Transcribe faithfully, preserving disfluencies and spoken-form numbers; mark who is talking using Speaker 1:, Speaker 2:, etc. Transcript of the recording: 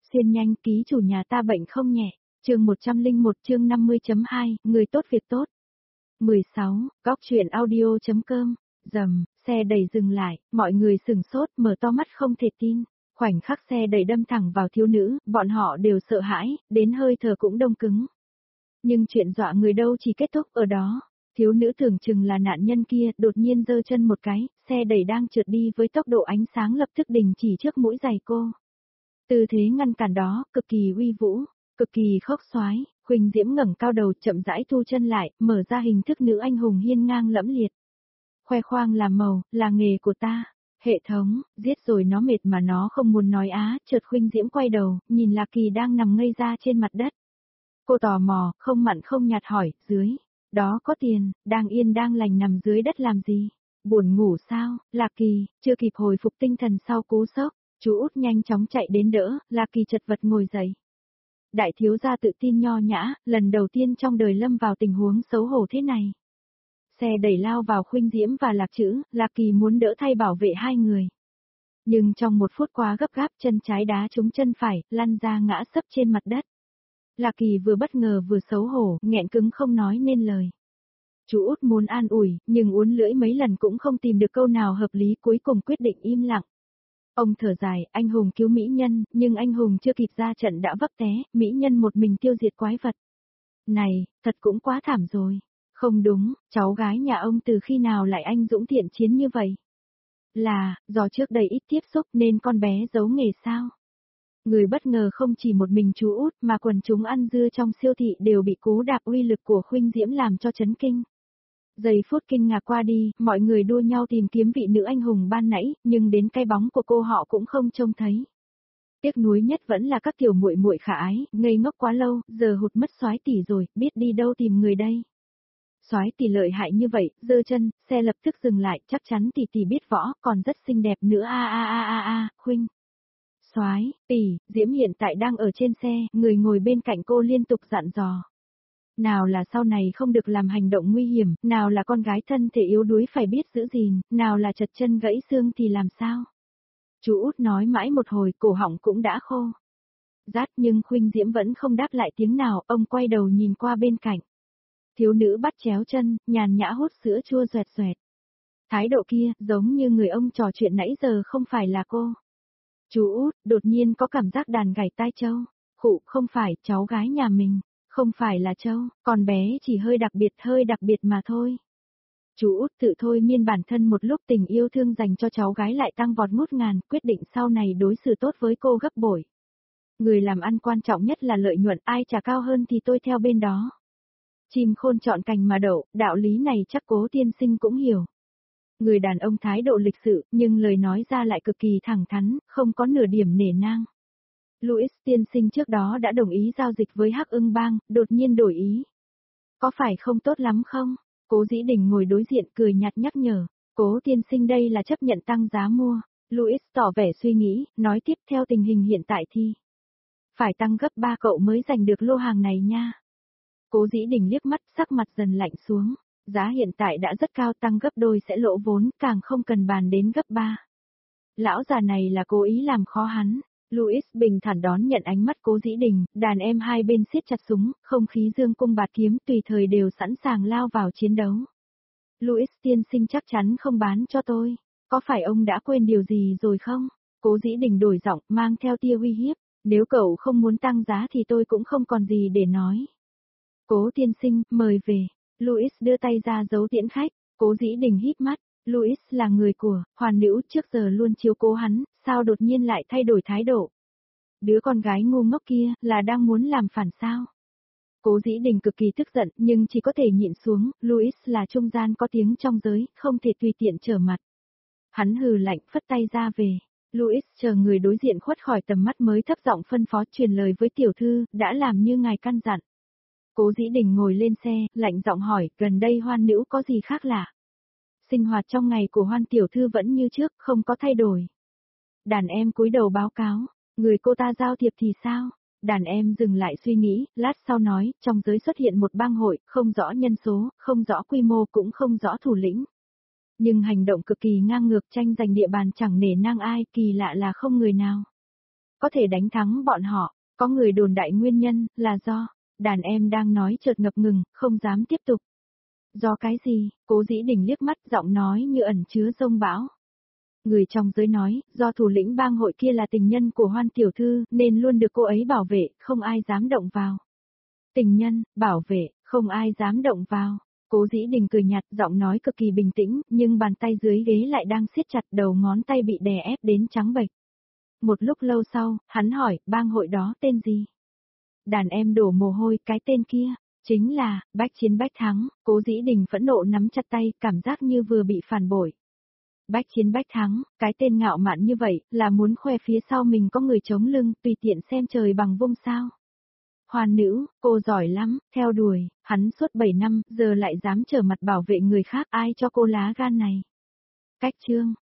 Speaker 1: Xuyên nhanh, ký chủ nhà ta bệnh không nhẹ. Chương một trăm lẻ một chương năm mươi chấm hai, người tốt việc tốt. mười sáu, góc truyện audio.com, rầm, xe đẩy dừng lại, mọi người sừng sốt mở to mắt không thể tin. Khoảnh khắc xe đẩy đâm thẳng vào thiếu nữ, bọn họ đều sợ hãi, đến hơi thở cũng đông cứng. Nhưng chuyện dọa người đâu chỉ kết thúc ở đó. Thiếu nữ tưởng chừng là nạn nhân kia, đột nhiên giơ chân một cái, xe đẩy đang trượt đi với tốc độ ánh sáng lập tức đình chỉ trước mũi giày cô. Tư thế ngăn cản đó, cực kỳ uy vũ, cực kỳ khốc xoái, Khuynh Diễm ngẩng cao đầu chậm rãi thu chân lại, mở ra hình thức nữ anh hùng hiên ngang lẫm liệt. Khoe khoang làm màu, là nghề của ta. Hệ thống, giết rồi nó mệt mà nó không muốn nói á, chợt Khuynh Diễm quay đầu, nhìn Lạc Kỳ đang nằm ngây ra trên mặt đất. Cô tò mò, không mặn không nhạt hỏi, dưới, đó có tiền, đang yên đang lành nằm dưới đất làm gì? Buồn ngủ sao? Lạc Kỳ, chưa kịp hồi phục tinh thần sau cú sốc, chú út nhanh chóng chạy đến đỡ, Lạc Kỳ chật vật ngồi dậy. Đại thiếu gia tự tin nho nhã, lần đầu tiên trong đời lâm vào tình huống xấu hổ thế này. Xe đẩy lao vào Khuynh Diễm và Lạc Trữ, Lạc Kỳ muốn đỡ thay bảo vệ hai người. Nhưng trong một phút quá gấp gáp chân trái đá trúng chân phải, lăn ra ngã sấp trên mặt đất. Lạc Kỳ vừa bất ngờ vừa xấu hổ, nghẹn cứng không nói nên lời. Chú út muốn an ủi, nhưng uốn lưỡi mấy lần cũng không tìm được câu nào hợp lý, cuối cùng quyết định im lặng. Ông thở dài, anh hùng cứu mỹ nhân, nhưng anh hùng chưa kịp ra trận đã vấp té, mỹ nhân một mình tiêu diệt quái vật. Này, thật cũng quá thảm rồi. Không đúng, cháu gái nhà ông từ khi nào lại anh dũng thiện chiến như vậy? Là, do trước đây ít tiếp xúc nên con bé giấu nghề sao? Người bất ngờ không chỉ một mình chú út mà quần chúng ăn dưa trong siêu thị đều bị cú đạp uy lực của Khuynh Diễm làm cho chấn kinh. Giây phút kinh ngạc qua đi, mọi người đua nhau tìm kiếm vị nữ anh hùng ban nãy, nhưng đến cái bóng của cô họ cũng không trông thấy. Tiếc nuối nhất vẫn là các tiểu muội muội khả ái, ngây ngốc quá lâu, giờ hụt mất soái tỷ rồi, biết đi đâu tìm người đây. Soái tỷ lợi hại như vậy, giơ chân, xe lập tức dừng lại, chắc chắn tỷ tỷ biết võ, còn rất xinh đẹp nữa a a a a a, Khuynh. Soái tỷ, Diễm hiện tại đang ở trên xe, người ngồi bên cạnh cô liên tục dặn dò. Nào là sau này không được làm hành động nguy hiểm, nào là con gái thân thể yếu đuối phải biết giữ gìn, nào là chật chân gãy xương thì làm sao. Chú út nói mãi một hồi, cổ họng cũng đã khô. Rát nhưng Khuynh Diễm vẫn không đáp lại tiếng nào, ông quay đầu nhìn qua bên cạnh. Thiếu nữ bắt chéo chân, nhàn nhã hút sữa chua doẹt doẹt. Thái độ kia, giống như người ông trò chuyện nãy giờ không phải là cô. Chú út, đột nhiên có cảm giác đàn gảy tai Châu. Khụ, không phải, cháu gái nhà mình. Không phải là Châu, con bé chỉ hơi đặc biệt hơi đặc biệt mà thôi. Chú út tự thôi miên bản thân một lúc, tình yêu thương dành cho cháu gái lại tăng vọt ngút ngàn, quyết định sau này đối xử tốt với cô gấp bội. Người làm ăn quan trọng nhất là lợi nhuận, ai trả cao hơn thì tôi theo bên đó. Chim khôn chọn cành mà đậu, đạo lý này chắc Cố tiên sinh cũng hiểu. Người đàn ông thái độ lịch sự, nhưng lời nói ra lại cực kỳ thẳng thắn, không có nửa điểm nể nang. Louis tiên sinh trước đó đã đồng ý giao dịch với Hắc Ưng Bang, đột nhiên đổi ý. Có phải không tốt lắm không? Cố Dĩ Đình ngồi đối diện cười nhạt nhắc nhở. Cố tiên sinh đây là chấp nhận tăng giá mua. Louis tỏ vẻ suy nghĩ, nói tiếp theo tình hình hiện tại thì. Phải tăng gấp ba cậu mới giành được lô hàng này nha. Cố Dĩ Đình liếc mắt, sắc mặt dần lạnh xuống. Giá hiện tại đã rất cao, tăng gấp đôi sẽ lỗ vốn, càng không cần bàn đến gấp ba. Lão già này là cố ý làm khó hắn. Louis bình thản đón nhận ánh mắt Cố Dĩ Đình, đàn em hai bên siết chặt súng, không khí dương cung bạt kiếm tùy thời đều sẵn sàng lao vào chiến đấu. Louis tiên sinh chắc chắn không bán cho tôi, có phải ông đã quên điều gì rồi không? Cố Dĩ Đình đổi giọng, mang theo tia uy hiếp, nếu cậu không muốn tăng giá thì tôi cũng không còn gì để nói. Cố tiên sinh, mời về. Louis đưa tay ra giấu tiễn khách, Cố Dĩ Đình híp mắt. Louis là người của, hoàn nữ trước giờ luôn chiếu cố hắn, sao đột nhiên lại thay đổi thái độ? Đứa con gái ngu ngốc kia, là đang muốn làm phản sao? Cố Dĩ Đình cực kỳ tức giận, nhưng chỉ có thể nhịn xuống, Louis là trung gian có tiếng trong giới, không thể tùy tiện trở mặt. Hắn hừ lạnh, phất tay ra về. Louis chờ người đối diện khuất khỏi tầm mắt mới thấp giọng phân phó truyền lời với tiểu thư, đã làm như ngài căn dặn. Cố Dĩ Đình ngồi lên xe, lạnh giọng hỏi, gần đây Hoan nữ có gì khác lạ? Sinh hoạt trong ngày của Hoan tiểu thư vẫn như trước, không có thay đổi. Đàn em cúi đầu báo cáo, người cô ta giao thiệp thì sao? Đàn em dừng lại suy nghĩ, lát sau nói, trong giới xuất hiện một bang hội, không rõ nhân số, không rõ quy mô cũng không rõ thủ lĩnh. Nhưng hành động cực kỳ ngang ngược, tranh giành địa bàn chẳng nể nang ai, kỳ lạ là không người nào. có thể đánh thắng bọn họ, có người đồn đại nguyên nhân, là do, đàn em đang nói chợt ngập ngừng, không dám tiếp tục. Do cái gì, Cố Dĩ Đình liếc mắt, giọng nói như ẩn chứa dông bão. Người trong giới nói, do thủ lĩnh bang hội kia là tình nhân của Hoan tiểu thư, nên luôn được cô ấy bảo vệ, không ai dám động vào. Tình nhân, bảo vệ, không ai dám động vào. Cố Dĩ Đình cười nhạt, giọng nói cực kỳ bình tĩnh, nhưng bàn tay dưới ghế lại đang siết chặt, đầu ngón tay bị đè ép đến trắng bệch. Một lúc lâu sau, hắn hỏi, bang hội đó tên gì? Đàn em đổ mồ hôi, cái tên kia, chính là, Bách Chiến Bách Thắng. Cố Dĩ Đình phẫn nộ nắm chặt tay, cảm giác như vừa bị phản bội. Bách Chiến Bách Thắng, cái tên ngạo mạn như vậy, là muốn khoe phía sau mình có người chống lưng, tùy tiện xem trời bằng vung sao. Hoàn nữ, cô giỏi lắm, theo đuổi, hắn suốt bảy năm, giờ lại dám trở mặt bảo vệ người khác, ai cho cô lá gan này. Cách chương,